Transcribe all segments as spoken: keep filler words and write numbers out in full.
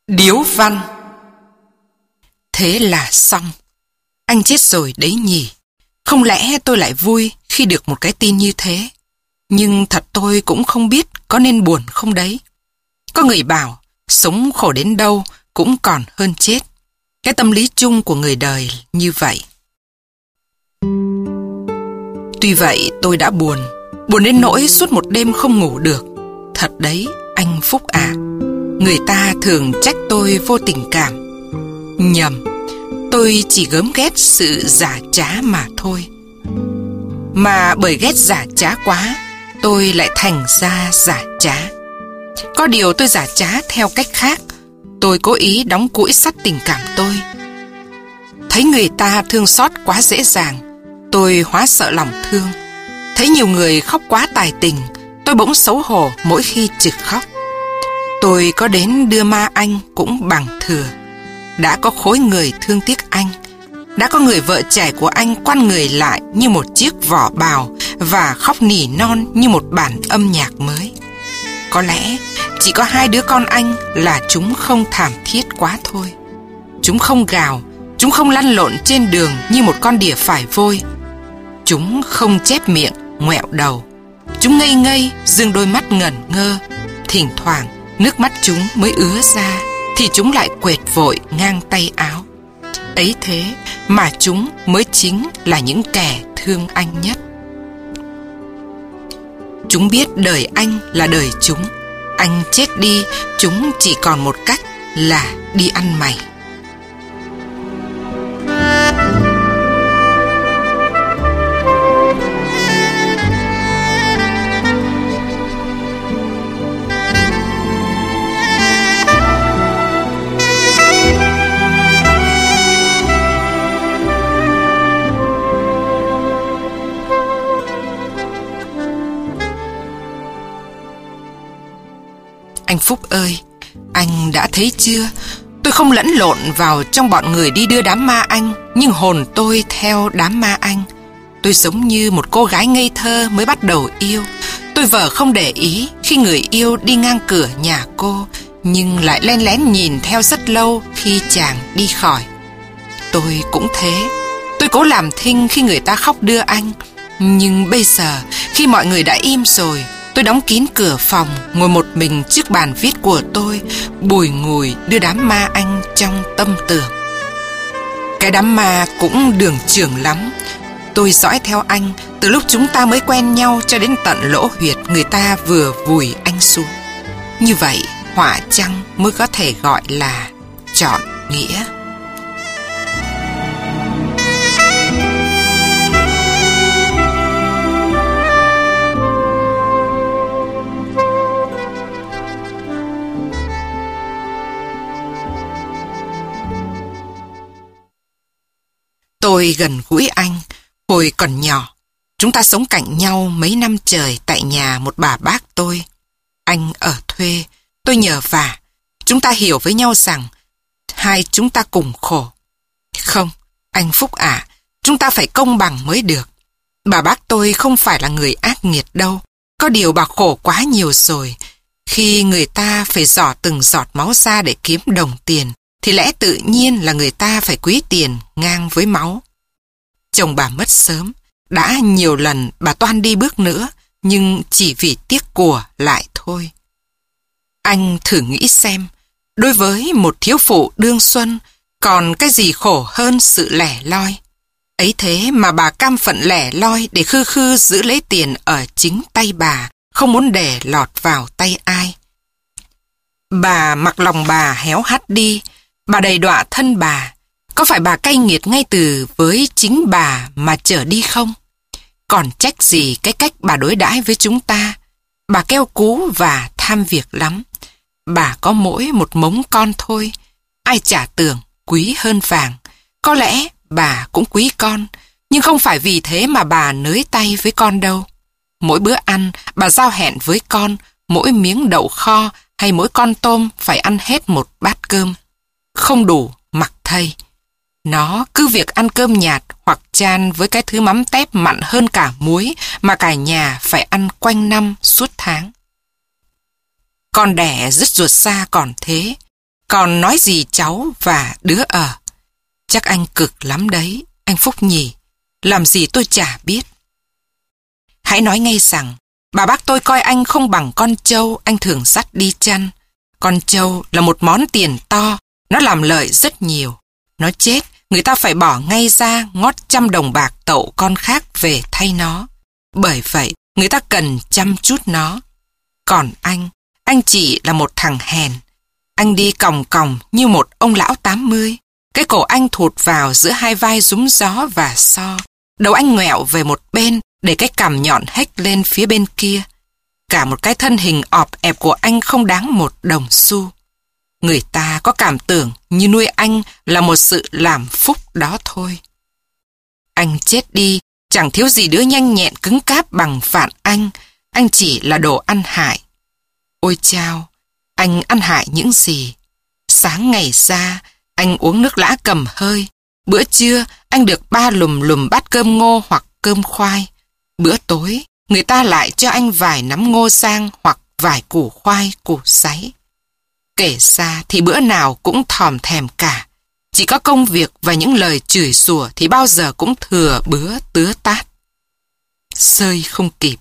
Điếu văn. Thế là xong. Anh chết rồi đấy nhỉ. Không lẽ tôi lại vui khi được một cái tin như thế? Nhưng thật tôi cũng không biết có nên buồn không đấy. Có người bảo sống khổ đến đâu cũng còn hơn chết. Cái tâm lý chung của người đời như vậy. Tuy vậy tôi đã buồn. Buồn đến nỗi suốt một đêm không ngủ được. Thật đấy anh Phúc à. Người ta thường trách tôi vô tình cảm. Nhầm. Tôi chỉ gớm ghét sự giả trá mà thôi. Mà bởi ghét giả trá quá, tôi lại thành ra giả trá. Có điều tôi giả trá theo cách khác. Tôi cố ý đóng cũi sắt tình cảm tôi. Thấy người ta thương xót quá dễ dàng, tôi hóa sợ lòng thương. Thấy nhiều người khóc quá tài tình, tôi bỗng xấu hổ mỗi khi trực khóc. Tôi có đến đưa ma anh cũng bằng thừa. Đã có khối người thương tiếc anh. Đã có người vợ trẻ của anh quăn người lại như một chiếc vỏ bào và khóc nỉ non như một bản âm nhạc mới. Có lẽ chỉ có hai đứa con anh là chúng không thảm thiết quá thôi. Chúng không gào, chúng không lăn lộn trên đường như một con đỉa phải vôi. Chúng không chép miệng, ngoẹo đầu. Chúng ngây ngây, dương đôi mắt ngẩn ngơ. Thỉnh thoảng nước mắt chúng mới ứa ra, thì chúng lại quệt vội ngang tay áo. Ấy thế mà chúng mới chính là những kẻ thương anh nhất. Chúng biết đời anh là đời chúng. Anh chết đi, chúng chỉ còn một cách là đi ăn mày. Anh Phúc ơi, anh đã thấy chưa? Tôi không lẫn lộn vào trong bọn người đi đưa đám ma anh, nhưng hồn tôi theo đám ma anh. Tôi giống như một cô gái ngây thơ mới bắt đầu yêu. Tôi vờ không để ý khi người yêu đi ngang cửa nhà cô, nhưng lại len lén nhìn theo rất lâu khi chàng đi khỏi. Tôi cũng thế. Tôi cố làm thinh khi người ta khóc đưa anh. Nhưng bây giờ, khi mọi người đã im rồi, tôi đóng kín cửa phòng, ngồi một mình trước bàn viết của tôi, bùi ngùi đưa đám ma anh trong tâm tưởng. Cái đám ma cũng đường trường lắm. Tôi dõi theo anh từ lúc chúng ta mới quen nhau cho đến tận lỗ huyệt người ta vừa vùi anh xuống. Như vậy, họa chăng mới có thể gọi là trọn nghĩa. Tôi gần gũi anh hồi còn nhỏ. Chúng ta sống cạnh nhau mấy năm trời tại nhà một bà bác tôi. Anh ở thuê, tôi nhờ vả. Chúng ta hiểu với nhau rằng hai chúng ta cùng khổ. Không, anh Phúc ạ, chúng ta phải công bằng mới được. Bà bác tôi không phải là người ác nghiệt đâu. Có điều bà khổ quá nhiều rồi. Khi người ta phải giỏ từng giọt máu ra để kiếm đồng tiền, thì lẽ tự nhiên là người ta phải quý tiền ngang với máu. Chồng bà mất sớm, đã nhiều lần bà toan đi bước nữa, nhưng chỉ vì tiếc của lại thôi. Anh thử nghĩ xem, đối với một thiếu phụ đương xuân, còn cái gì khổ hơn sự lẻ loi. Ấy thế mà bà cam phận lẻ loi để khư khư giữ lấy tiền ở chính tay bà, không muốn để lọt vào tay ai. Bà mặc lòng bà héo hắt đi, bà đầy đọa thân bà. Có phải bà cay nghiệt ngay từ với chính bà mà trở đi không? Còn trách gì cái cách bà đối đãi với chúng ta? Bà keo cú và tham việc lắm. Bà có mỗi một mống con thôi. Ai chả tưởng quý hơn vàng. Có lẽ bà cũng quý con, nhưng không phải vì thế mà bà nới tay với con đâu. Mỗi bữa ăn, bà giao hẹn với con, mỗi miếng đậu kho hay mỗi con tôm phải ăn hết một bát cơm. Không đủ, mặc thây. Nó cứ việc ăn cơm nhạt hoặc chan với cái thứ mắm tép mặn hơn cả muối mà cả nhà phải ăn quanh năm suốt tháng. Con đẻ dứt ruột xa còn thế. Còn nói gì cháu và đứa ở. Chắc anh cực lắm đấy, anh Phúc nhỉ. Làm gì tôi chả biết. Hãy nói ngay rằng, bà bác tôi coi anh không bằng con trâu anh thường dắt đi chăn. Con trâu là một món tiền to, nó làm lợi rất nhiều. Nó chết, người ta phải bỏ ngay ra ngót trăm đồng bạc tậu con khác về thay nó. Bởi vậy, người ta cần chăm chút nó. Còn anh, anh chỉ là một thằng hèn. Anh đi còng còng như một ông lão tám mươi. Cái cổ anh thụt vào giữa hai vai rúm gió và so. Đầu anh ngoẹo về một bên để cái cằm nhọn hếch lên phía bên kia. Cả một cái thân hình ọp ẹp của anh không đáng một đồng xu. Người ta có cảm tưởng như nuôi anh là một sự làm phúc đó thôi. Anh chết đi, chẳng thiếu gì đứa nhanh nhẹn cứng cáp bằng vạn anh. Anh chỉ là đồ ăn hại. Ôi chao, anh ăn hại những gì? Sáng ngày ra, anh uống nước lã cầm hơi. Bữa trưa, anh được ba lùm lùm bát cơm ngô hoặc cơm khoai. Bữa tối, người ta lại cho anh vài nắm ngô sang hoặc vài củ khoai, củ sáy. Kể ra thì bữa nào cũng thòm thèm cả. Chỉ có công việc và những lời chửi xủa thì bao giờ cũng thừa bữa tứa tát. Sơi không kịp.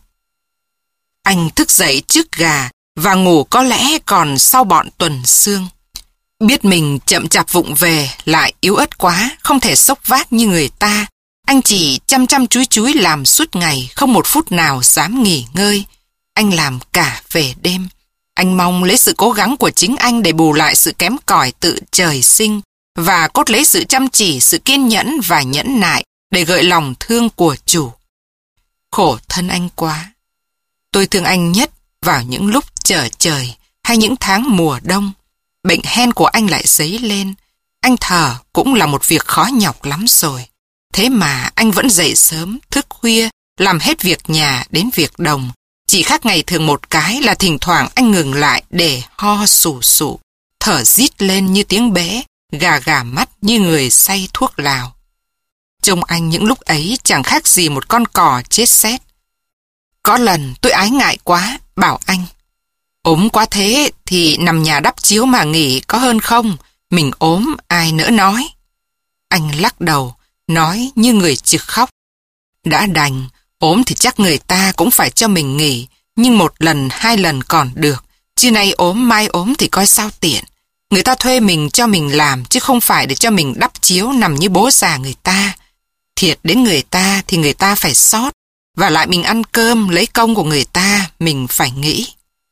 Anh thức dậy trước gà và ngủ có lẽ còn sau bọn tuần sương. Biết mình chậm chạp vụng về lại yếu ớt quá, không thể xốc vác như người ta. Anh chỉ chăm chăm chúi chúi làm suốt ngày, không một phút nào dám nghỉ ngơi. Anh làm cả về đêm. Anh mong lấy sự cố gắng của chính anh để bù lại sự kém cỏi tự trời sinh và cốt lấy sự chăm chỉ, sự kiên nhẫn và nhẫn nại để gợi lòng thương của chủ. Khổ thân anh quá. Tôi thương anh nhất vào những lúc trở trời hay những tháng mùa đông. Bệnh hen của anh lại dấy lên. Anh thở cũng là một việc khó nhọc lắm rồi. Thế mà anh vẫn dậy sớm, thức khuya, làm hết việc nhà đến việc đồng. Chỉ khác ngày thường một cái là thỉnh thoảng anh ngừng lại để ho sù sụ, thở rít lên như tiếng bé, gà gà mắt như người say thuốc lào. Trông anh những lúc ấy chẳng khác gì một con cò chết sét. Có lần tôi ái ngại quá, bảo anh, ốm quá thế thì nằm nhà đắp chiếu mà nghỉ có hơn không? Mình ốm ai nỡ nói. Anh lắc đầu, nói như người trực khóc. Đã đành, ốm thì chắc người ta cũng phải cho mình nghỉ, nhưng một lần hai lần còn được, chứ nay ốm mai ốm thì coi sao tiện. Người ta thuê mình cho mình làm chứ không phải để cho mình đắp chiếu nằm như bố già người ta. Thiệt đến người ta thì người ta phải xót, và lại mình ăn cơm lấy công của người ta mình phải nghĩ.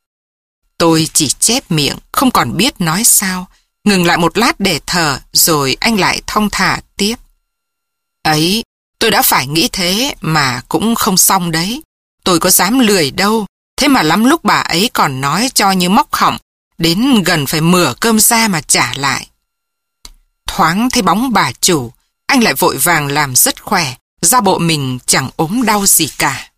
Tôi chỉ chép miệng, không còn biết nói sao, ngừng lại một lát để thở rồi anh lại thong thả tiếp. Ấy, tôi đã phải nghĩ thế mà cũng không xong đấy. Tôi có dám lười đâu, thế mà lắm lúc bà ấy còn nói cho như móc họng, đến gần phải mửa cơm ra mà trả lại. Thoáng thấy bóng bà chủ, anh lại vội vàng làm rất khỏe, ra bộ mình chẳng ốm đau gì cả.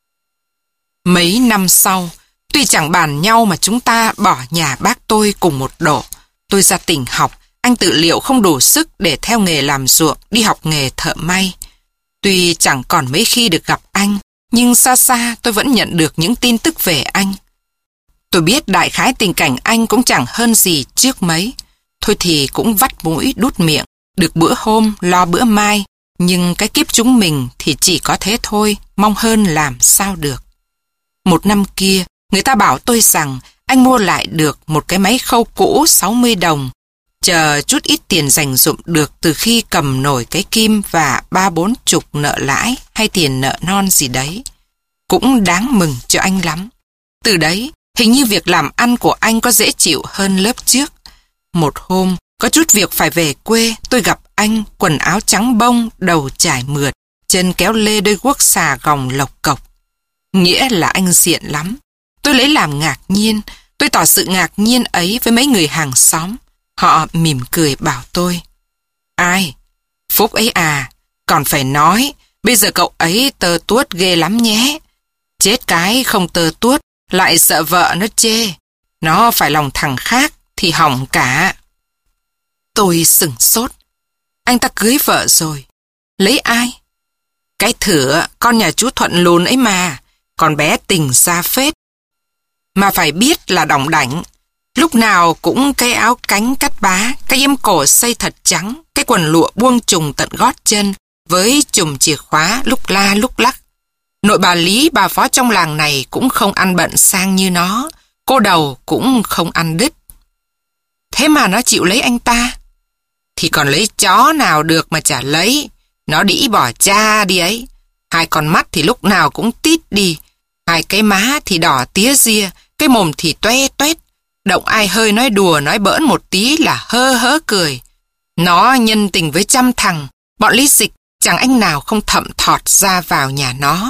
Mấy năm sau, tuy chẳng bàn nhau mà chúng ta bỏ nhà bác tôi cùng một độ. Tôi ra tỉnh học, anh tự liệu không đủ sức để theo nghề làm ruộng, đi học nghề thợ may. Tuy chẳng còn mấy khi được gặp anh, nhưng xa xa tôi vẫn nhận được những tin tức về anh. Tôi biết đại khái tình cảnh anh cũng chẳng hơn gì trước mấy. Thôi thì cũng vắt mũi đút miệng, được bữa hôm lo bữa mai, nhưng cái kiếp chúng mình thì chỉ có thế thôi, mong hơn làm sao được. Một năm kia, người ta bảo tôi rằng anh mua lại được một cái máy khâu cũ sáu mươi đồng, chờ chút ít tiền dành dụm được từ khi cầm nổi cái kim và ba bốn chục nợ lãi hay tiền nợ non gì đấy. Cũng đáng mừng cho anh lắm. Từ đấy, hình như việc làm ăn của anh có dễ chịu hơn lớp trước. Một hôm, có chút việc phải về quê, tôi gặp anh, quần áo trắng bông, đầu trải mượt, chân kéo lê đôi guốc xà gòng lộc cộc. Nghĩa là anh diện lắm. Tôi lấy làm ngạc nhiên, tôi tỏ sự ngạc nhiên ấy với mấy người hàng xóm. Họ mỉm cười bảo tôi. Ai? Phúc ấy à, còn phải nói, bây giờ cậu ấy tơ tuốt ghê lắm nhé. Chết cái không tơ tuốt, lại sợ vợ nó chê. Nó phải lòng thằng khác thì hỏng cả. Tôi sửng sốt. Anh ta cưới vợ rồi. Lấy ai? Cái thửa con nhà chú Thuận lùn ấy mà. Con bé tình ra phết. Mà phải biết là đỏng đảnh. Lúc nào cũng cái áo cánh cắt bá, cái yếm cổ xây thật trắng, cái quần lụa buông trùng tận gót chân, với chùm chìa khóa lúc la lúc lắc. Nội bà Lý, bà phó trong làng này cũng không ăn bận sang như nó, cô đầu cũng không ăn đứt. Thế mà nó chịu lấy anh ta. Thì còn lấy chó nào được mà chả lấy, nó đĩ bỏ cha đi ấy. Hai con mắt thì lúc nào cũng tít đi, hai cái má thì đỏ tía ria, cái mồm thì toe toét. Động ai hơi nói đùa nói bỡn một tí là hơ hớ cười. Nó nhân tình với trăm thằng, bọn Lý Dịch chẳng anh nào không thậm thọt ra vào nhà nó.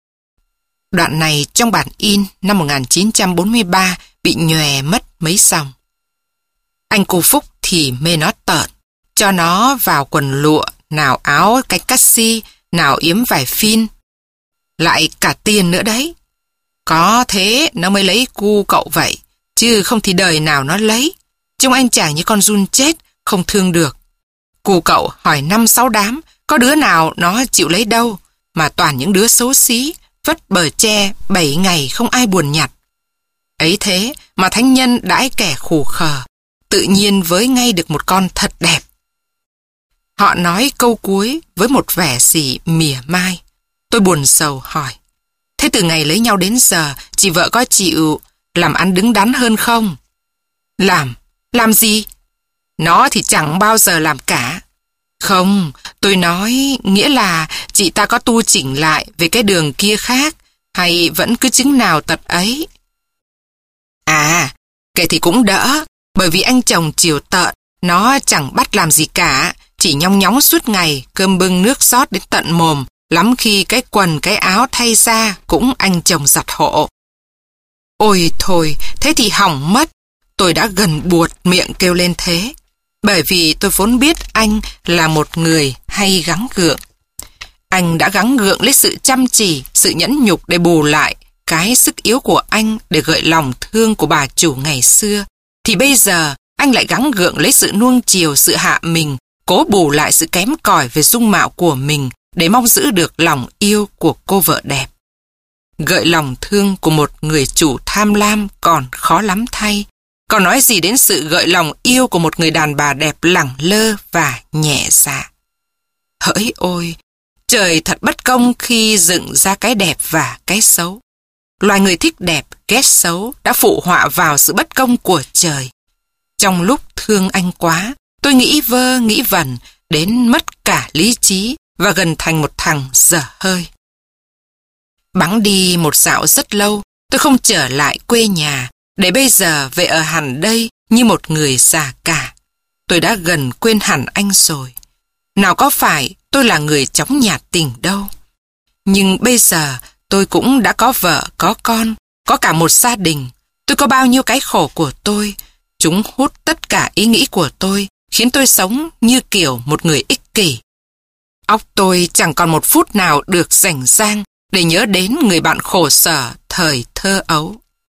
Đoạn này trong bản in năm một nghìn chín trăm bốn mươi ba bị nhòe mất mấy dòng. Anh cô Phúc thì mê nó tợn, cho nó vào quần lụa, nào áo cánh cắt si, nào yếm vải phin. Lại cả tiền nữa đấy. Có thế nó mới lấy cu cậu vậy, chứ không thì đời nào nó lấy. Trông anh chàng như con giun chết, không thương được. Cu cậu hỏi năm sáu đám, có đứa nào nó chịu lấy đâu, mà toàn những đứa xấu xí, vất bờ tre bảy ngày không ai buồn nhặt. Ấy thế mà thánh nhân đãi kẻ khù khờ, tự nhiên với ngay được một con thật đẹp. Họ nói câu cuối với một vẻ gì mỉa mai. Tôi buồn sầu hỏi, thế từ ngày lấy nhau đến giờ, chị vợ có chịu làm ăn đứng đắn hơn không? Làm? Làm gì? Nó thì chẳng bao giờ làm cả. Không, tôi nói nghĩa là chị ta có tu chỉnh lại về cái đường kia khác, hay vẫn cứ chứng nào tật ấy? À, kể thì cũng đỡ, bởi vì anh chồng chiều tợn, nó chẳng bắt làm gì cả, chỉ nhong nhóng suốt ngày, cơm bưng nước rót đến tận mồm, lắm khi cái quần cái áo thay ra cũng anh chồng giặt hộ. Ôi thôi, thế thì hỏng mất, tôi đã gần buột miệng kêu lên thế. Bởi vì tôi vốn biết anh là một người hay gắng gượng. Anh đã gắng gượng lấy sự chăm chỉ, sự nhẫn nhục để bù lại cái sức yếu của anh để gợi lòng thương của bà chủ ngày xưa. Thì bây giờ anh lại gắng gượng lấy sự nuông chiều, sự hạ mình, cố bù lại sự kém cỏi về dung mạo của mình để mong giữ được lòng yêu của cô vợ đẹp. Gợi lòng thương của một người chủ tham lam còn khó lắm thay. Còn nói gì đến sự gợi lòng yêu của một người đàn bà đẹp lẳng lơ và nhẹ dạ. Hỡi ôi, trời thật bất công khi dựng ra cái đẹp và cái xấu. Loài người thích đẹp, ghét xấu đã phụ họa vào sự bất công của trời. Trong lúc thương anh quá, tôi nghĩ vơ nghĩ vẩn đến mất cả lý trí và gần thành một thằng dở hơi. Bẵng đi một dạo rất lâu, tôi không trở lại quê nhà, để bây giờ về ở hẳn đây như một người già cả. Tôi đã gần quên hẳn anh rồi. Nào có phải tôi là người chóng nhạt tình đâu. Nhưng bây giờ tôi cũng đã có vợ, có con, có cả một gia đình. Tôi có bao nhiêu cái khổ của tôi. Chúng hút tất cả ý nghĩ của tôi, khiến tôi sống như kiểu một người ích kỷ. Óc tôi chẳng còn một phút nào được rảnh rang để nhớ đến người bạn khổ sở thời thơ ấu.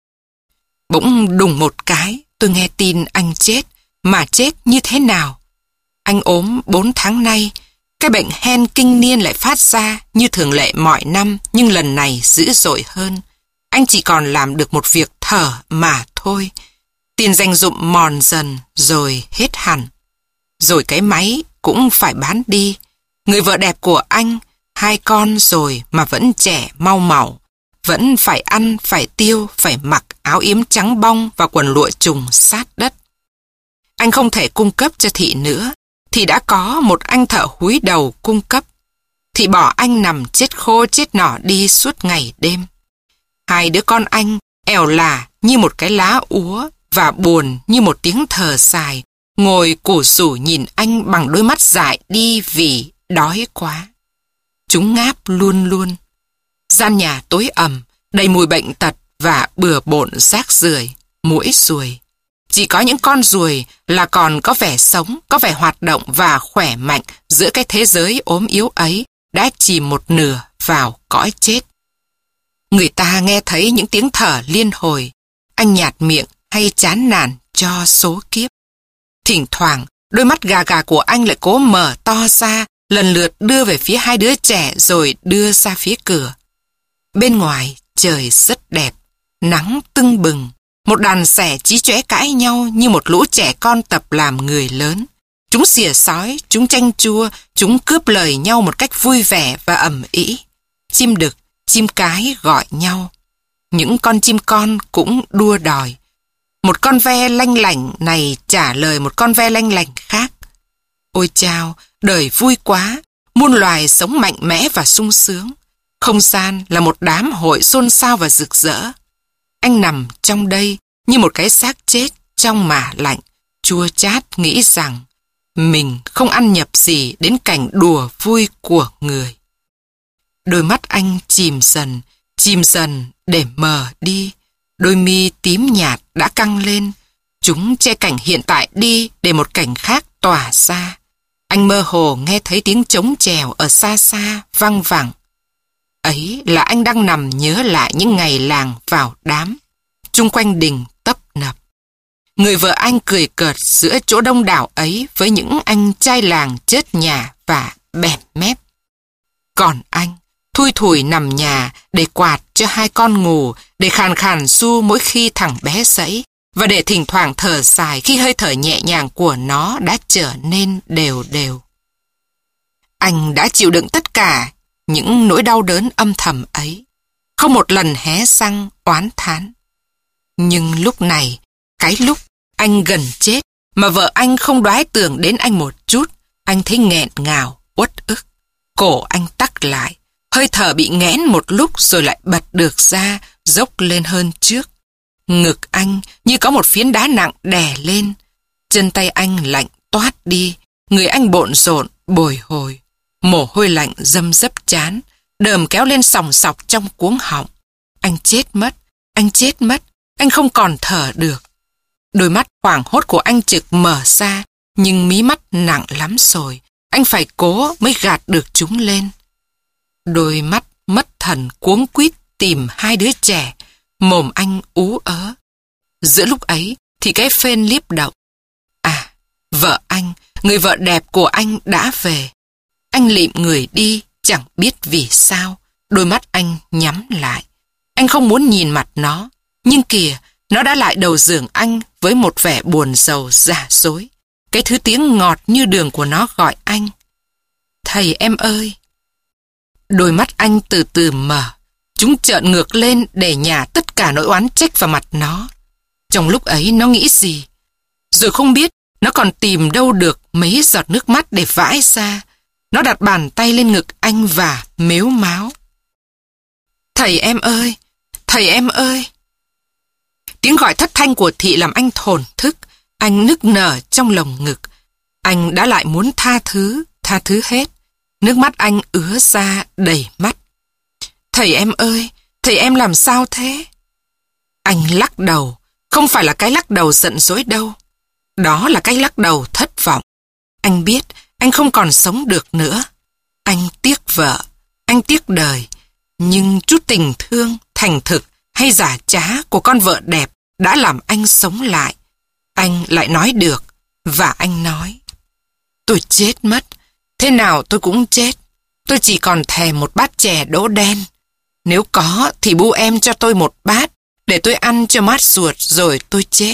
Bỗng đùng một cái, tôi nghe tin anh chết, mà chết như thế nào? Anh ốm bốn tháng nay, cái bệnh hen kinh niên lại phát ra như thường lệ mọi năm, nhưng lần này dữ dội hơn. Anh chỉ còn làm được một việc thở mà thôi. Tiền dành dụm mòn dần rồi hết hẳn. Rồi cái máy cũng phải bán đi. Người vợ đẹp của anh, hai con rồi mà vẫn trẻ mau màu. Vẫn phải ăn, phải tiêu, phải mặc áo yếm trắng bong và quần lụa trùng sát đất. Anh không thể cung cấp cho Thị nữa, thì đã có một anh thợ húi đầu cung cấp. Thị bỏ anh nằm chết khô chết nỏ đi suốt ngày đêm. Hai đứa con anh ẻo lả như một cái lá úa và buồn như một tiếng thở dài, ngồi củ rủ nhìn anh bằng đôi mắt dại đi vì đói quá. Chúng ngáp luôn luôn. Gian nhà tối ẩm, đầy mùi bệnh tật và bừa bộn rác rưởi, muỗi ruồi. Chỉ có những con ruồi là còn có vẻ sống, có vẻ hoạt động và khỏe mạnh giữa cái thế giới ốm yếu ấy đã chìm một nửa vào cõi chết. Người ta nghe thấy những tiếng thở liên hồi, anh nhạt miệng hay chán nản cho số kiếp. Thỉnh thoảng, đôi mắt gà gà của anh lại cố mở to ra, lần lượt đưa về phía hai đứa trẻ rồi đưa ra phía cửa. Bên ngoài trời rất đẹp, nắng tưng bừng, Một đàn sẻ chí chóe cãi nhau như một lũ trẻ con tập làm người lớn. Chúng xỉa xói, chúng tranh chua, chúng cướp lời nhau một cách vui vẻ và ầm ĩ. Chim đực, chim cái gọi nhau. Những con chim con cũng đua đòi. Một con ve lanh lảnh này trả lời một con ve lanh lảnh khác. Ôi chao, đời vui quá, muôn loài sống mạnh mẽ và sung sướng. Không gian là một đám hội xôn xao và rực rỡ. Anh nằm trong đây như một cái xác chết trong mả lạnh, chua chát nghĩ rằng mình không ăn nhập gì đến cảnh đùa vui của người. Đôi mắt anh chìm dần, chìm dần để mờ đi. Đôi mi tím nhạt đã căng lên. Chúng che cảnh hiện tại đi để một cảnh khác tỏa ra. Anh mơ hồ nghe thấy tiếng trống chèo ở xa xa văng vẳng. Ấy là anh đang nằm nhớ lại những ngày làng vào đám. Chung quanh đình tấp nập. Người vợ anh cười cợt giữa chỗ đông đảo ấy với những anh trai làng chớt nhà và bẹt mép. Còn anh, thui thủi nằm nhà để quạt cho hai con ngủ, để khàn khàn su mỗi khi thằng bé dậy, và để thỉnh thoảng thở dài khi hơi thở nhẹ nhàng của nó đã trở nên đều đều. Anh đã chịu đựng tất cả những nỗi đau đớn âm thầm ấy, không một lần hé răng oán thán. Nhưng lúc này, cái lúc anh gần chết mà vợ anh không đoái tưởng đến anh một chút, anh thấy nghẹn ngào, uất ức. Cổ anh tắc lại, hơi thở bị nghẽn một lúc rồi lại bật được ra, dốc lên hơn trước. Ngực anh như có một phiến đá nặng đè lên. Chân tay anh lạnh toát đi, người anh bộn rộn, bồi hồi. Mồ hôi lạnh dâm dấp trán, đờm kéo lên sòng sọc trong cuống họng. Anh chết mất, anh chết mất, anh không còn thở được. Đôi mắt hoảng hốt của anh trực mở ra, nhưng mí mắt nặng lắm rồi. Anh phải cố mới gạt được chúng lên. Đôi mắt mất thần cuống quýt tìm hai đứa trẻ, mồm anh ú ớ. Giữa lúc ấy thì cái phên liếp động. À, vợ anh, người vợ đẹp của anh đã về. Anh lịm người đi, chẳng biết vì sao. Đôi mắt anh nhắm lại. Anh không muốn nhìn mặt nó. Nhưng kìa, nó đã lại đầu giường anh với một vẻ buồn rầu giả dối. Cái thứ tiếng ngọt như đường của nó gọi anh. Thầy em ơi! Đôi mắt anh từ từ mở. Chúng trợn ngược lên để nhả tất cả nỗi oán trách vào mặt nó. Trong lúc ấy nó nghĩ gì? Rồi không biết nó còn tìm đâu được mấy giọt nước mắt để vãi ra. Nó đặt bàn tay lên ngực anh và mếu máo. Thầy em ơi! Thầy em ơi! Tiếng gọi thất thanh của Thị làm anh thổn thức. Anh nức nở trong lồng ngực. Anh đã lại muốn tha thứ, tha thứ hết. Nước mắt anh ứa ra đầy mắt. Thầy em ơi! Thầy em làm sao thế? Anh lắc đầu. Không phải là cái lắc đầu giận dỗi đâu. Đó là cái lắc đầu thất vọng. Anh biết anh không còn sống được nữa. Anh tiếc vợ. Anh tiếc đời. Nhưng chút tình thương, thành thực hay giả trá của con vợ đẹp đã làm anh sống lại. Anh lại nói được. Và anh nói: tôi chết mất. Thế nào tôi cũng chết. Tôi chỉ còn thèm một bát chè đỗ đen. Nếu có thì bu em cho tôi một bát để tôi ăn cho mát ruột rồi tôi chết.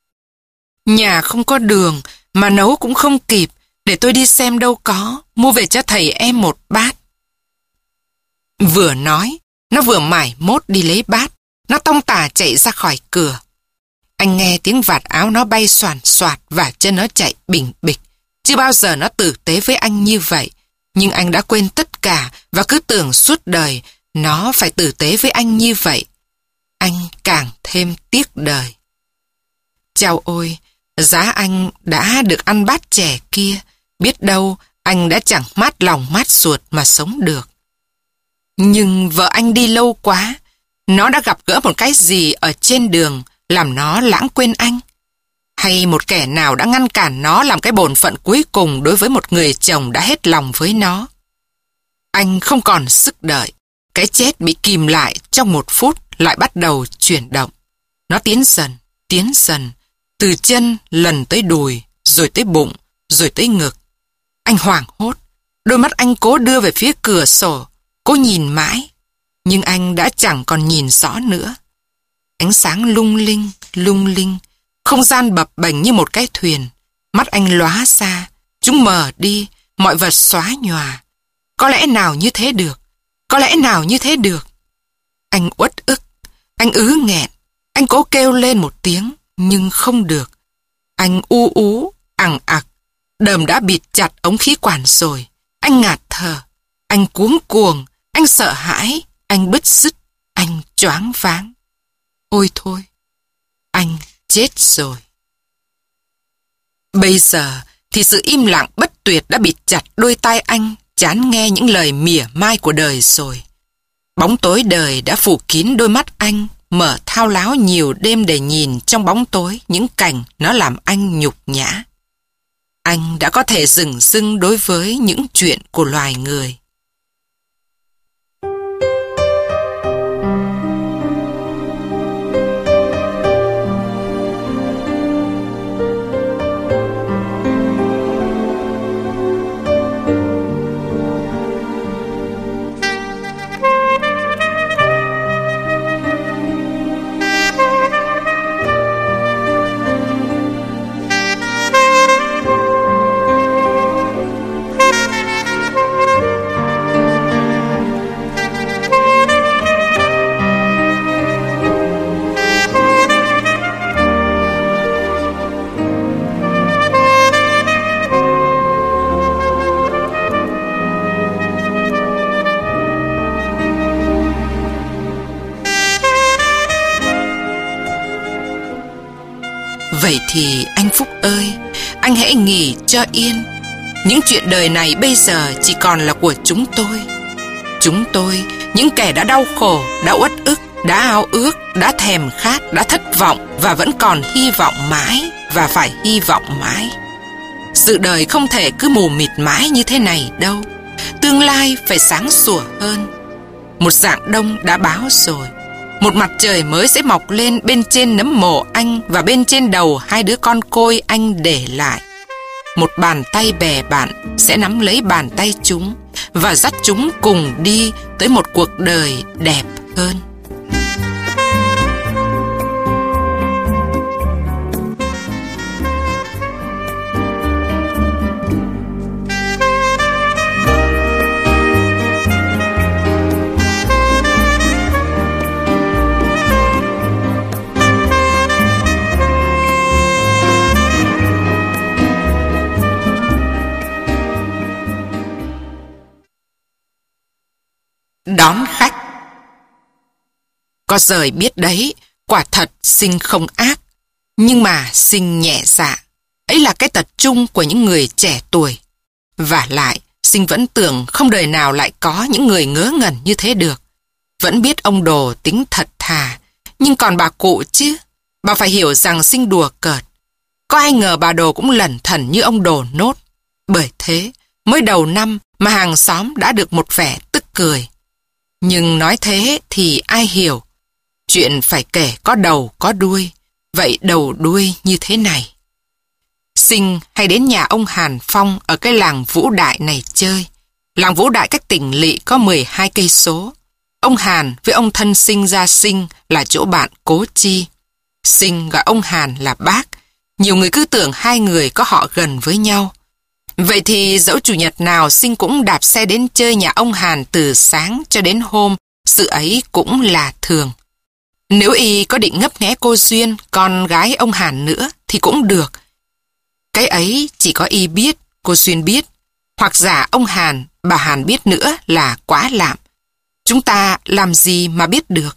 Nhà không có đường mà nấu cũng không kịp, để tôi đi xem đâu có, mua về cho thầy em một bát. Vừa nói, nó vừa mải mốt đi lấy bát. Nó tông tả chạy ra khỏi cửa. Anh nghe tiếng vạt áo nó bay xoàn xoạt và chân nó chạy bình bịch. Chưa bao giờ nó tử tế với anh như vậy. Nhưng anh đã quên tất cả và cứ tưởng suốt đời nó phải tử tế với anh như vậy. Anh càng thêm tiếc đời. Chao ôi, giá anh đã được ăn bát chè kia. Biết đâu anh đã chẳng mát lòng mát ruột mà sống được. Nhưng vợ anh đi lâu quá. Nó đã gặp gỡ một cái gì ở trên đường làm nó lãng quên anh? Hay một kẻ nào đã ngăn cản nó làm cái bổn phận cuối cùng đối với một người chồng đã hết lòng với nó? Anh không còn sức đợi. Cái chết bị kìm lại trong một phút lại bắt đầu chuyển động. Nó tiến dần, tiến dần, từ chân lần tới đùi, rồi tới bụng, rồi tới ngực. Anh hoảng hốt. Đôi mắt anh cố đưa về phía cửa sổ, cố nhìn mãi. Nhưng anh đã chẳng còn nhìn rõ nữa. Ánh sáng lung linh, lung linh. Không gian bập bềnh như một cái thuyền. Mắt anh lóa xa. Chúng mờ đi, mọi vật xóa nhòa. Có lẽ nào như thế được? Có lẽ nào như thế được? Anh uất ức. Anh ứ nghẹn. Anh cố kêu lên một tiếng, nhưng không được. Anh u ú, ằng ặc. Đờm đã bịt chặt ống khí quản rồi. Anh ngạt thở. Anh cuống cuồng. Anh sợ hãi. Anh bứt rứt. Anh choáng váng. Ôi thôi, anh chết rồi. Bây giờ thì sự im lặng bất tuyệt đã bịt chặt đôi tai anh, chán nghe những lời mỉa mai của đời rồi. Bóng tối đời đã phủ kín đôi mắt anh, mở thao láo nhiều đêm để nhìn trong bóng tối những cảnh nó làm anh nhục nhã. Anh đã có thể dừng dưng đối với những chuyện của loài người. Vậy thì anh Phúc ơi, anh hãy nghỉ cho yên. Những chuyện đời này bây giờ chỉ còn là của chúng tôi. Chúng tôi, những kẻ đã đau khổ, đã uất ức, đã ao ước, đã thèm khát, đã thất vọng và vẫn còn hy vọng mãi và phải hy vọng mãi. Sự đời không thể cứ mù mịt mãi như thế này đâu. Tương lai phải sáng sủa hơn. Một rạng đông đã báo rồi. Một mặt trời mới sẽ mọc lên bên trên nấm mồ anh và bên trên đầu hai đứa con côi anh để lại. Một bàn tay bè bạn sẽ nắm lấy bàn tay chúng và dắt chúng cùng đi tới một cuộc đời đẹp hơn. Đón khách. Có rời biết đấy, quả thật Sinh không ác, nhưng mà Sinh nhẹ dạ. Ấy là cái tật chung của những người trẻ tuổi. Vả lại, Sinh vẫn tưởng không đời nào lại có những người ngớ ngẩn như thế được. Vẫn biết ông Đồ tính thật thà, nhưng còn bà cụ chứ, bà phải hiểu rằng Sinh đùa cợt. Có ai ngờ bà Đồ cũng lẩn thẩn như ông Đồ nốt. Bởi thế, mới đầu năm mà hàng xóm đã được một vẻ tức cười. Nhưng nói thế thì ai hiểu. Chuyện phải kể có đầu có đuôi. Vậy đầu đuôi như thế này. Sinh hay đến nhà ông Hàn Phong ở cái làng Vũ Đại này chơi. Làng Vũ Đại cách Tỉnh Lỵ có mười hai cây số. Ông Hàn với ông thân Sinh ra Sinh là chỗ bạn cố chi. Sinh gọi ông Hàn là bác. Nhiều người cứ tưởng hai người có họ gần với nhau. Vậy thì dẫu chủ nhật nào Sinh cũng đạp xe đến chơi nhà ông Hàn từ sáng cho đến hôm, sự ấy cũng là thường. Nếu y có định ngấp nghé cô Duyên, con gái ông Hàn nữa, thì cũng được. Cái ấy chỉ có y biết, cô Duyên biết, hoặc giả ông Hàn, bà Hàn biết nữa là quá lạm. Chúng ta làm gì mà biết được.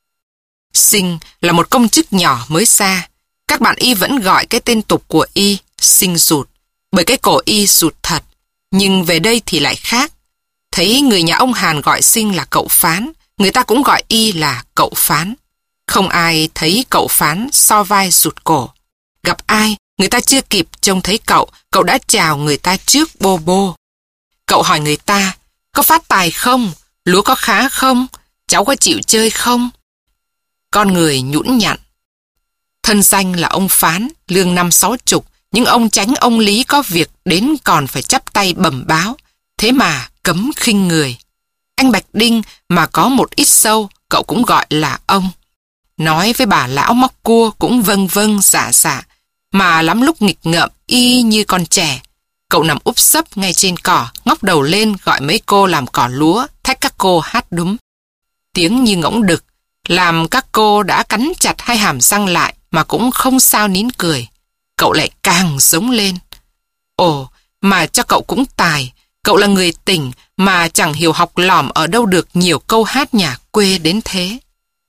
Sinh là một công chức nhỏ mới xa. Các bạn y vẫn gọi cái tên tục của y, Sinh rụt. Bởi cái cổ y rụt thật, nhưng về đây thì lại khác. Thấy người nhà ông Hàn gọi Sinh là cậu Phán, người ta cũng gọi y là cậu Phán. Không ai thấy cậu Phán so vai rụt cổ. Gặp ai, người ta chưa kịp trông thấy cậu, cậu đã chào người ta trước bô bô. Cậu hỏi người ta, có phát tài không? Lúa có khá không? Cháu có chịu chơi không? Con người nhũn nhặn. Thân danh là ông Phán, lương năm sáu chục, nhưng ông Chánh ông Lý có việc đến còn phải chắp tay bẩm báo, thế mà cấm khinh người. Anh Bạch Đinh mà có một ít sâu, cậu cũng gọi là ông. Nói với bà lão móc cua cũng vâng vâng dạ dạ, mà lắm lúc nghịch ngợm y như con trẻ. Cậu nằm úp sấp ngay trên cỏ, ngóc đầu lên gọi mấy cô làm cỏ lúa, thách các cô hát đúng. Tiếng như ngỗng đực, làm các cô đã cắn chặt hai hàm răng lại mà cũng không sao nín cười. Cậu lại càng giống lên. Ồ, mà cho cậu cũng tài, cậu là người tỉnh mà chẳng hiểu học lỏm ở đâu được nhiều câu hát nhà quê đến thế.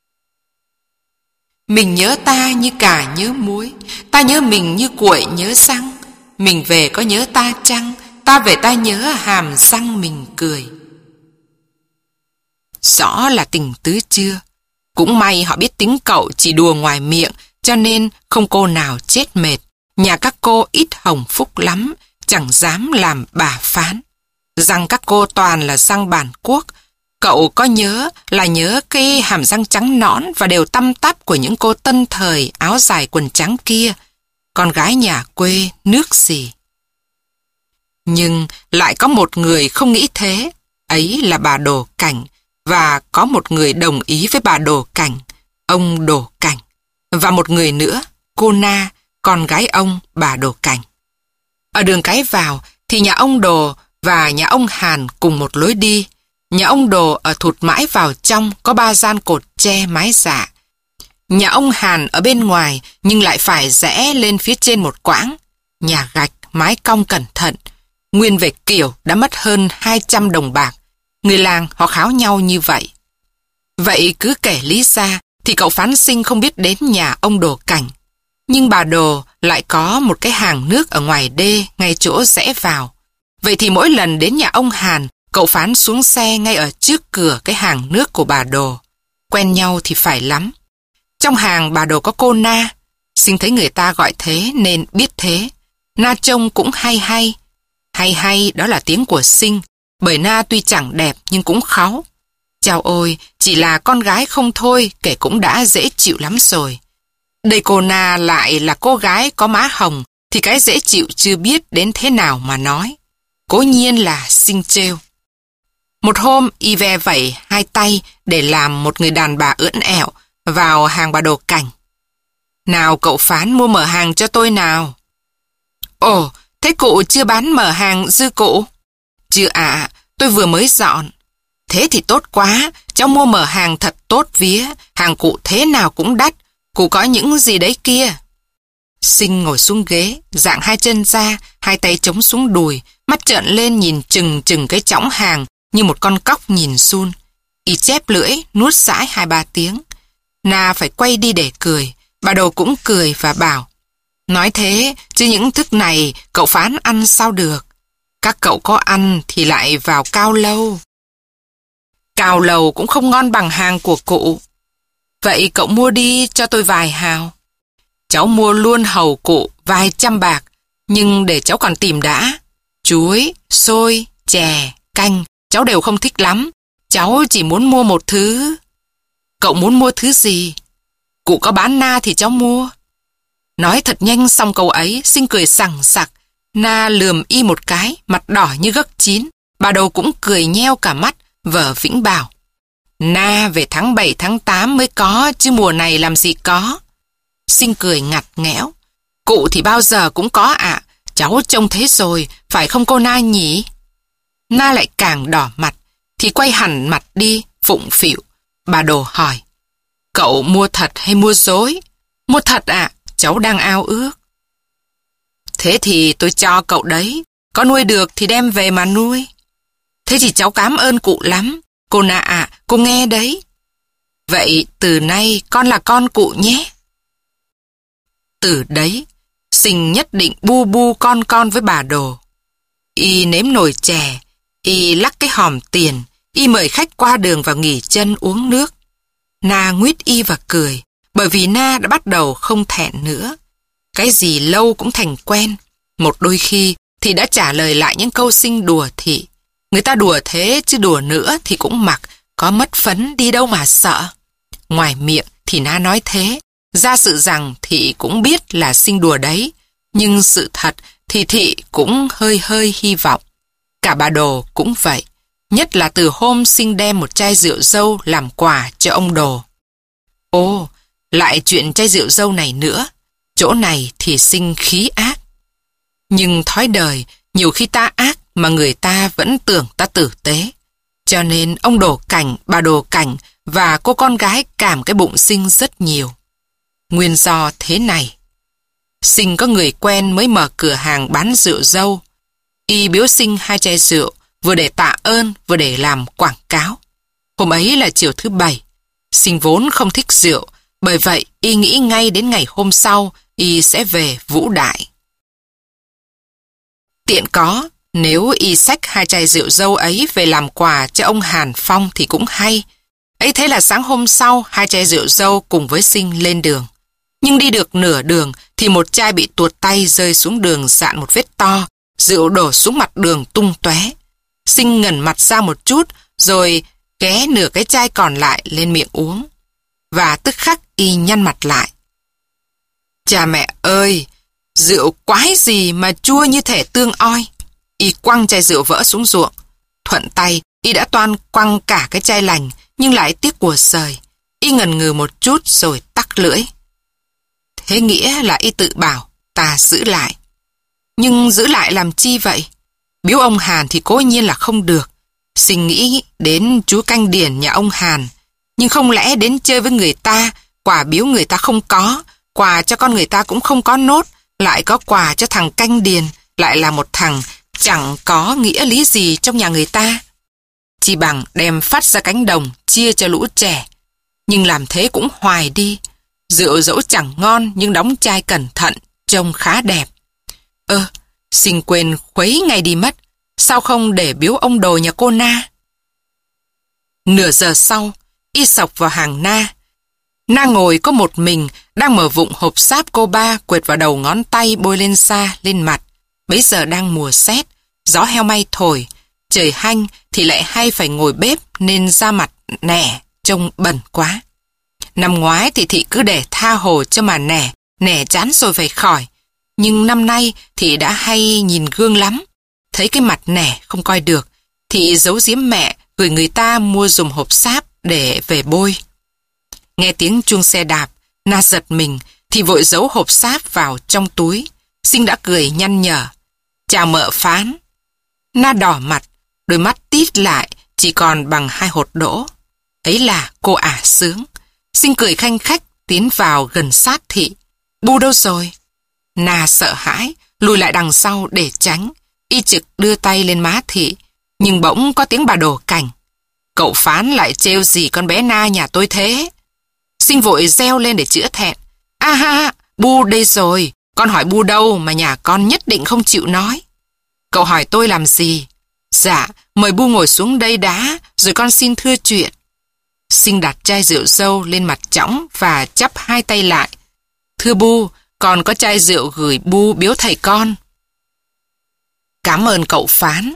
Mình nhớ ta như cà nhớ muối, ta nhớ mình như cuội nhớ răng. Mình về có nhớ ta chăng, ta về ta nhớ hàm răng mình cười. Rõ là tình tứ chưa? Cũng may họ biết tính cậu chỉ đùa ngoài miệng, cho nên không cô nào chết mệt. Nhà các cô ít hồng phúc lắm, chẳng dám làm bà phán. Răng các cô toàn là răng bản quốc. Cậu có nhớ là nhớ cái hàm răng trắng nõn và đều tăm tắp của những cô tân thời áo dài quần trắng kia. Con gái nhà quê nước gì. Nhưng lại có một người không nghĩ thế, ấy là bà Đồ Cảnh, và có một người đồng ý với bà Đồ Cảnh, ông Đồ Cảnh, và một người nữa, cô Na, con gái ông bà Đồ Cảnh. Ở đường cái vào thì nhà ông Đồ và nhà ông Hàn cùng một lối đi. Nhà ông Đồ ở thụt mãi vào trong có ba gian cột tre mái dạ. Nhà ông Hàn ở bên ngoài nhưng lại phải rẽ lên phía trên một quãng. Nhà gạch, mái cong cẩn thận. Nguyên về kiểu đã mất hơn hai trăm đồng bạc. Người làng họ kháo nhau như vậy. Vậy cứ kể lý ra thì cậu phán sinh không biết đến nhà ông Đồ Cảnh. Nhưng bà Đồ lại có một cái hàng nước ở ngoài đê ngay chỗ rẽ vào. Vậy thì mỗi lần đến nhà ông Hàn, cậu phán xuống xe ngay ở trước cửa cái hàng nước của bà Đồ. Quen nhau thì phải lắm. Trong hàng bà Đồ có cô Na. Sinh thấy người ta gọi thế nên biết thế. Na trông cũng hay hay. Hay hay đó là tiếng của Sinh. Bởi Na tuy chẳng đẹp nhưng cũng kháu. Chao ôi, chỉ là con gái không thôi, kể cũng đã dễ chịu lắm rồi. Đây cô Na lại là cô gái có má hồng, thì cái dễ chịu chưa biết đến thế nào mà nói. Cố nhiên là Sinh trêu. Một hôm, y ve vẩy hai tay để làm một người đàn bà ưỡn ẹo vào hàng bà Đồ Cảnh. Nào cậu phán mua mở hàng cho tôi nào. Ồ, thế cụ chưa bán mở hàng dư cụ? Chưa ạ, à, tôi vừa mới dọn. Thế thì tốt quá, cháu mua mở hàng thật tốt vía, hàng cụ thế nào cũng đắt, cụ có những gì đấy kia. Sinh ngồi xuống ghế, dạng hai chân ra, hai tay chống xuống đùi, mắt trợn lên nhìn chừng chừng cái chõng hàng như một con cóc nhìn sun. Y chép lưỡi, nuốt sãi hai ba tiếng. Na phải quay đi để cười, bà Đồ cũng cười và bảo, nói thế, chứ những thức này cậu phán ăn sao được. Các cậu có ăn thì lại vào cao lâu. Cao lầu cũng không ngon bằng hàng của cụ. Vậy cậu mua đi cho tôi vài hào. Cháu mua luôn hầu cụ vài trăm bạc, nhưng để cháu còn tìm đã. Chuối, xôi, chè, canh, cháu đều không thích lắm. Cháu chỉ muốn mua một thứ. Cậu muốn mua thứ gì? Cụ có bán Na thì cháu mua. Nói thật nhanh xong câu ấy, Sinh cười sằng sặc. Na lườm y một cái, mặt đỏ như gấc chín. Bà Đồ cũng cười nheo cả mắt, vở vĩnh bảo. Na về tháng bảy tháng tám mới có, chứ mùa này làm gì có. Sinh cười ngặt nghẽo. Cụ thì bao giờ cũng có ạ. À. Cháu trông thế rồi, phải không cô Na nhỉ? Na lại càng đỏ mặt, thì quay hẳn mặt đi, phụng phịu. Bà Đồ hỏi. Cậu mua thật hay mua dối? Mua thật ạ, à, cháu đang ao ước. Thế thì tôi cho cậu đấy. Có nuôi được thì đem về mà nuôi. Thế thì cháu cảm ơn cụ lắm. Cô Na ạ, à, cô nghe đấy. Vậy từ nay con là con cụ nhé. Từ đấy, Sinh nhất định bu bu con con với bà Đồ. Y nếm nồi chè, y lắc cái hòm tiền, y mời khách qua đường vào nghỉ chân uống nước. Na nguyết y và cười, bởi vì Na đã bắt đầu không thẹn nữa. Cái gì lâu cũng thành quen. Một đôi khi thì đã trả lời lại những câu Sinh đùa thị. Người ta đùa thế chứ đùa nữa thì cũng mặc, có mất phấn đi đâu mà sợ. Ngoài miệng thì Na nói thế, ra sự rằng thị cũng biết là Sinh đùa đấy, nhưng sự thật thì thị cũng hơi hơi hy vọng. Cả bà Đồ cũng vậy, nhất là từ hôm Sinh đem một chai rượu dâu làm quà cho ông Đồ. Ồ, Lại chuyện chai rượu dâu này nữa. Chỗ này thì sinh khí ác. Nhưng thói đời, nhiều khi ta ác mà người ta vẫn tưởng ta tử tế. Cho nên ông Đồ Cảnh, bà Đồ Cảnh và cô con gái cảm cái bụng Sinh rất nhiều. Nguyên do thế này. Sinh có người quen mới mở cửa hàng bán rượu dâu. Y biếu Sinh hai chai rượu, vừa để tạ ơn, vừa để làm quảng cáo. Hôm ấy là chiều thứ bảy. Sinh vốn không thích rượu, bởi vậy y nghĩ ngay đến ngày hôm sau y sẽ về Vũ Đại. Tiện có, nếu y xách hai chai rượu dâu ấy về làm quà cho ông Hàn Phong thì cũng hay. Ấy thế là sáng hôm sau, hai chai rượu dâu cùng với Sinh lên đường. Nhưng đi được nửa đường thì một chai bị tuột tay rơi xuống đường dạn một vết to, rượu đổ xuống mặt đường tung tóe. Sinh ngẩn mặt ra một chút rồi ghé nửa cái chai còn lại lên miệng uống. Và tức khắc y nhăn mặt lại. Cha mẹ ơi, rượu quái gì mà chua như thể tương oi. Y quăng chai rượu vỡ xuống ruộng. Thuận tay, y đã toan quăng cả cái chai lành, nhưng lại tiếc của sời. Y ngần ngừ một chút rồi tắc lưỡi. Thế nghĩa là y tự bảo, ta giữ lại. Nhưng giữ lại làm chi vậy? Biếu ông Hàn thì cố nhiên là không được. Sinh nghĩ đến chú canh điển nhà ông Hàn. Nhưng không lẽ đến chơi với người ta, quà biếu người ta không có, quà cho con người ta cũng không có nốt, lại có quà cho thằng canh điền, lại là một thằng chẳng có nghĩa lý gì trong nhà người ta. Chỉ bằng đem phát ra cánh đồng, chia cho lũ trẻ. Nhưng làm thế cũng hoài đi. Rượu dẫu chẳng ngon nhưng đóng chai cẩn thận, trông khá đẹp. Ơ, Sinh quên khuấy ngay đi mất. Sao không để biếu ông Đồ nhà cô Na? Nửa giờ sau, y sọc vào hàng Na. Na ngồi có một mình, đang mở vụng hộp sáp cô ba quệt vào đầu ngón tay bôi lên da, lên mặt. Bấy giờ đang mùa sét, gió heo may thổi. Trời hanh thì lại hay phải ngồi bếp nên da mặt nẻ, trông bẩn quá. Năm ngoái thì thị cứ để tha hồ cho mà nẻ, nẻ chán rồi phải khỏi. Nhưng năm nay thị đã hay nhìn gương lắm. Thấy cái mặt nẻ không coi được, thị giấu giếm mẹ gửi người ta mua dùm hộp sáp để về bôi. Nghe tiếng chuông xe đạp, Na giật mình thì vội giấu hộp sáp vào trong túi. Sinh đã cười nhăn nhở. Chào mợ Phán. Na đỏ mặt, đôi mắt tít lại chỉ còn bằng hai hột đỗ. Ấy là cô ả sướng. Sinh cười khanh khách tiến vào gần sát thị. Bu đâu rồi? Na sợ hãi, lùi lại đằng sau để tránh. Y trực đưa tay lên má thị, nhưng bỗng có tiếng bà Đồ Cảnh. Cậu Phán lại trêu gì con bé Na nhà tôi thế? Sinh vội reo lên để chữa thẹn. A ha, Bu đây rồi, con hỏi Bu đâu mà nhà con nhất định không chịu nói. Cậu hỏi tôi làm gì? Dạ, mời Bu ngồi xuống đây đã, rồi con xin thưa chuyện. Sinh đặt chai rượu dâu lên mặt chõng và chắp hai tay lại. Thưa Bu, con có chai rượu gửi Bu biếu thầy con. Cảm ơn cậu Phán.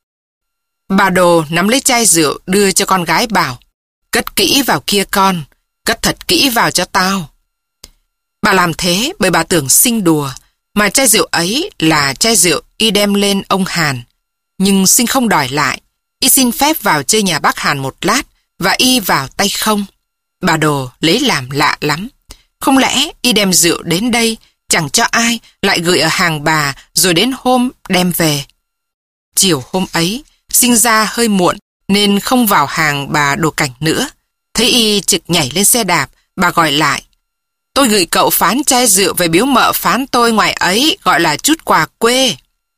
Bà Đồ nắm lấy chai rượu đưa cho con gái bảo. Cất kỹ vào kia con, cất thật kỹ vào cho tao. Bà làm thế bởi bà tưởng Sinh đùa, mà chai rượu ấy là chai rượu y đem lên ông Hàn. Nhưng Sinh không đòi lại, y xin phép vào chơi nhà bác Hàn một lát và y vào tay không. Bà Đồ lấy làm lạ lắm. Không lẽ y đem rượu đến đây, chẳng cho ai, lại gửi ở hàng bà rồi đến hôm đem về. Chiều hôm ấy, Sinh ra hơi muộn nên không vào hàng bà Đồ Cảnh nữa. Thấy y trực nhảy lên xe đạp, bà gọi lại. Tôi gửi cậu Phán chai rượu về biếu mợ Phán tôi ngoài ấy, gọi là chút quà quê.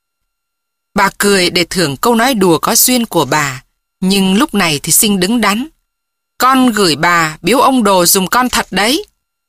Bà cười để thưởng câu nói đùa có duyên của bà, nhưng lúc này thì Sinh đứng đắn. Con gửi bà biếu ông Đồ dùng con thật đấy.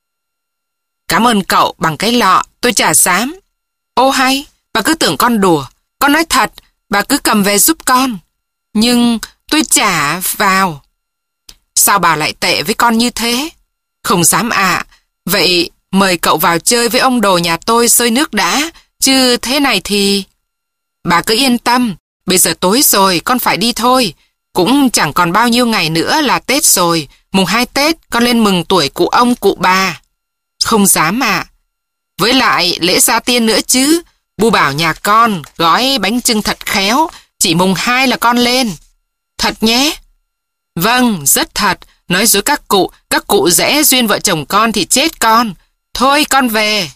Cảm ơn cậu bằng cái lọ, tôi chả dám. Ô hay, bà cứ tưởng con đùa, con nói thật, bà cứ cầm về giúp con. Nhưng tôi trả vào. Sao bà lại tệ với con như thế? Không dám ạ. Vậy mời cậu vào chơi với ông Đồ nhà tôi xơi nước đã, chứ thế này thì... Bà cứ yên tâm, bây giờ tối rồi, con phải đi thôi. Cũng chẳng còn bao nhiêu ngày nữa là Tết rồi, mùng hai Tết con lên mừng tuổi cụ ông cụ bà. Không dám ạ. Với lại lễ gia tiên nữa chứ, Bu bảo nhà con gói bánh chưng thật khéo, chỉ mùng hai là con lên. Thật nhé? Vâng, rất thật, Nói dối các cụ, các cụ rẽ duyên vợ chồng con thì chết con. Thôi con về.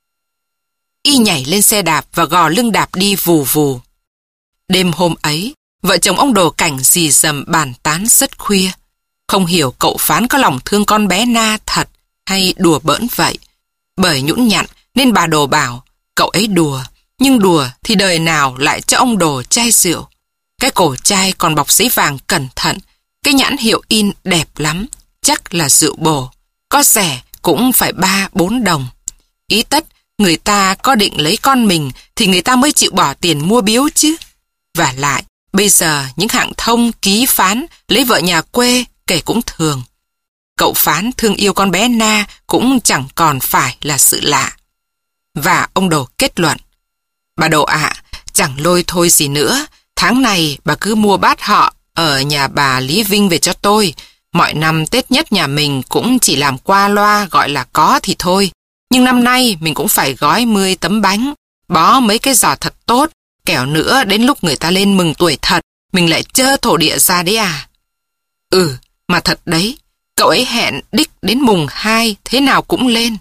Y nhảy lên xe đạp và gò lưng đạp đi vù vù. Đêm hôm ấy, vợ chồng ông Đồ Cảnh rì rầm bàn tán rất khuya. Không hiểu cậu Phán có lòng thương con bé Na thật hay đùa bỡn vậy. Bởi nhũn nhặn nên bà Đồ bảo cậu ấy đùa, nhưng đùa thì đời nào lại cho ông Đồ chai rượu. Cái cổ chai còn bọc giấy vàng cẩn thận, cái nhãn hiệu in đẹp lắm, chắc là rượu bồ. Có rẻ cũng phải ba bốn đồng. Ý tất, người ta có định lấy con mình thì người ta mới chịu bỏ tiền mua biếu chứ. Và lại, bây giờ những hạng thông ký Phán lấy vợ nhà quê kể cũng thường. Cậu Phán thương yêu con bé Na cũng chẳng còn phải là sự lạ. Và ông Đồ kết luận: bà Đồ ạ, chẳng lôi thôi gì nữa. Tháng này bà cứ mua bát họ ở nhà bà Lý Vinh về cho tôi. Mọi năm Tết nhất nhà mình cũng chỉ làm qua loa gọi là có thì thôi. Nhưng năm nay mình cũng phải gói mười tấm bánh, bó mấy cái giò thật tốt, kẻo nữa đến lúc người ta lên mừng tuổi thật, mình lại chơ thổ địa ra đấy à. Ừ, mà thật đấy, cậu ấy hẹn đích đến mùng hai thế nào cũng lên.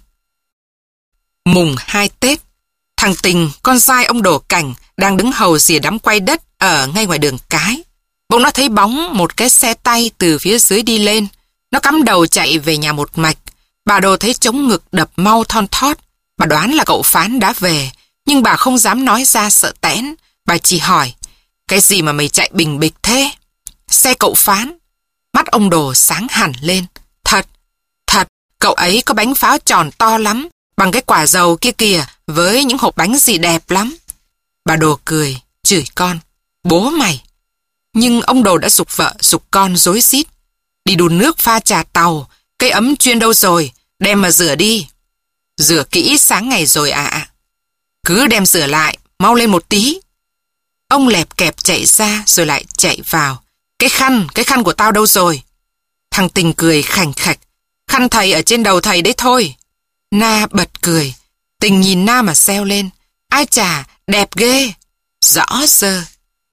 Mùng hai Tết, thằng Tình, con trai ông Đồ Cảnh, đang đứng hầu rìa đám quay đất ở ngay ngoài đường cái. Bỗng nó thấy bóng một cái xe tay từ phía dưới đi lên. Nó cắm đầu chạy về nhà một mạch. Bà Đồ thấy trống ngực đập mau thon thót. Bà đoán là cậu Phán đã về, nhưng bà không dám nói ra sợ tén. Bà chỉ hỏi: cái gì mà mày chạy bình bịch thế? Xe cậu Phán. Mắt ông Đồ sáng hẳn lên. Thật, thật, cậu ấy có bánh pháo tròn to lắm, bằng cái quả dầu kia kìa, với những hộp bánh gì đẹp lắm. Bà Đồ cười, chửi con: bố mày. Nhưng ông Đồ đã giục vợ, giục con rối rít: đi đun nước pha trà tàu, cây ấm chuyên đâu rồi, đem mà rửa đi. Rửa kỹ sáng ngày rồi ạ. À. Cứ đem rửa lại, mau lên một tí. Ông lẹp kẹp chạy ra rồi lại chạy vào. Cái khăn, cái khăn của tao đâu rồi? Thằng Tình cười khành khạch: khăn thầy ở trên đầu thầy đấy thôi. Na bật cười. Tình nhìn Na mà reo lên: ai chà, đẹp ghê. Rõ rơ.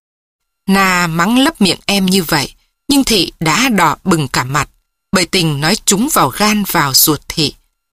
Na mắng lấp miệng em như vậy, nhưng Thị đã đỏ bừng cả mặt, bởi Tình nói trúng vào gan vào ruột Thị.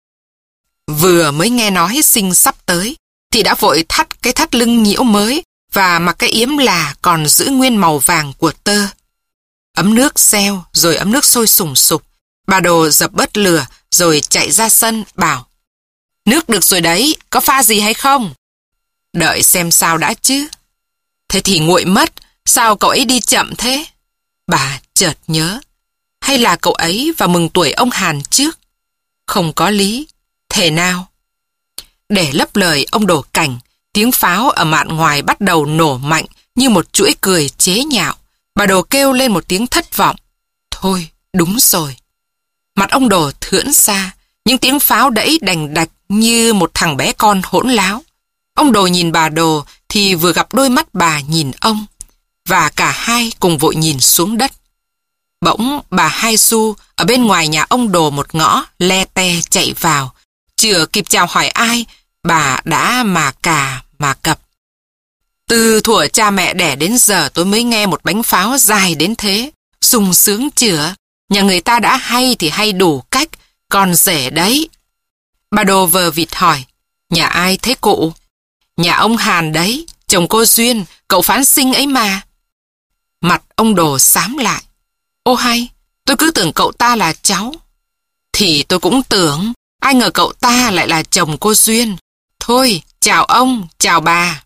Vừa mới nghe nói sinh sắp tới, Thị đã vội thắt cái thắt lưng nhiễu mới và mặc cái yếm là còn giữ nguyên màu vàng của tơ. Ấm nước xeo rồi ấm nước sôi sùng sục. Bà Đồ dập bớt lửa rồi chạy ra sân bảo: nước được rồi đấy, có pha gì hay không? Đợi xem sao đã chứ. Thế thì nguội mất, sao cậu ấy đi chậm thế? Bà chợt nhớ, hay là cậu ấy vào mừng tuổi ông Hàn trước? Không có lý, thể nào? Để lấp lời ông Đồ Cảnh, tiếng pháo ở mạn ngoài bắt đầu nổ mạnh như một chuỗi cười chế nhạo. Bà Đồ kêu lên một tiếng thất vọng: thôi, đúng rồi. Mặt ông Đồ thưỡn ra, những tiếng pháo đẫy đành đạch như một thằng bé con hỗn láo. Ông Đồ nhìn bà Đồ thì vừa gặp đôi mắt bà nhìn ông, và cả hai cùng vội nhìn xuống đất. Bỗng bà Hai Su ở bên ngoài nhà ông Đồ một ngõ le te chạy vào. Chưa kịp chào hỏi ai, bà đã mà cà mà cập: từ thuở cha mẹ đẻ đến giờ tôi mới nghe một bánh pháo dài đến thế. Sung sướng chửa. Nhà người ta đã hay thì hay đủ cách, còn rẻ đấy. Bà Đồ vờ vịt hỏi: nhà ai thế cụ? Nhà ông Hàn đấy, chồng cô Duyên, cậu Phán sinh ấy mà. Mặt ông Đồ xám lại: ô hay, tôi cứ tưởng cậu ta là cháu. Thì tôi cũng tưởng, ai ngờ cậu ta lại là chồng cô Duyên. Thôi, chào ông, chào bà.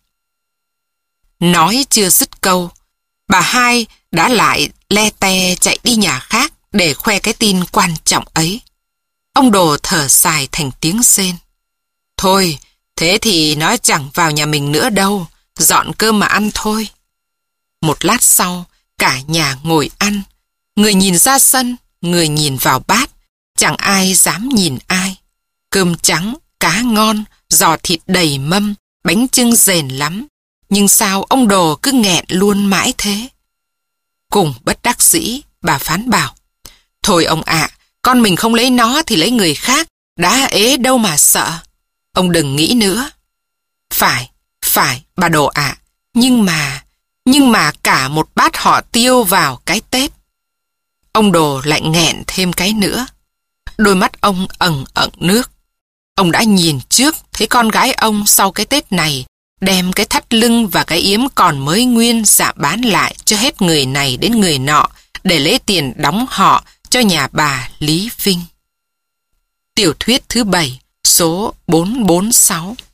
Nói chưa dứt câu, bà Hai đã lại le te chạy đi nhà khác để khoe cái tin quan trọng ấy. Ông Đồ thở dài thành tiếng rên: thôi, thế thì nó chẳng vào nhà mình nữa đâu, dọn cơm mà ăn thôi. Một lát sau, cả nhà ngồi ăn. Người nhìn ra sân, người nhìn vào bát, chẳng ai dám nhìn ai. Cơm trắng, cá ngon, giò thịt đầy mâm, bánh chưng rền lắm. Nhưng sao ông Đồ cứ nghẹn luôn mãi thế? Cùng bất đắc dĩ, bà Phán bảo: thôi ông ạ, con mình không lấy nó thì lấy người khác, đã ế đâu mà sợ. Ông đừng nghĩ nữa. Phải, phải, bà Đồ ạ, nhưng mà, nhưng mà cả một bát họ tiêu vào cái Tết. Ông Đồ lại nghẹn thêm cái nữa. Đôi mắt ông ẩn ẩn nước. Ông đã nhìn trước thấy con gái ông sau cái Tết này đem cái thắt lưng và cái yếm còn mới nguyên dạ bán lại cho hết người này đến người nọ để lấy tiền đóng họ cho nhà bà Lý Vinh. Tiểu thuyết thứ bảy, số bốn bốn sáu.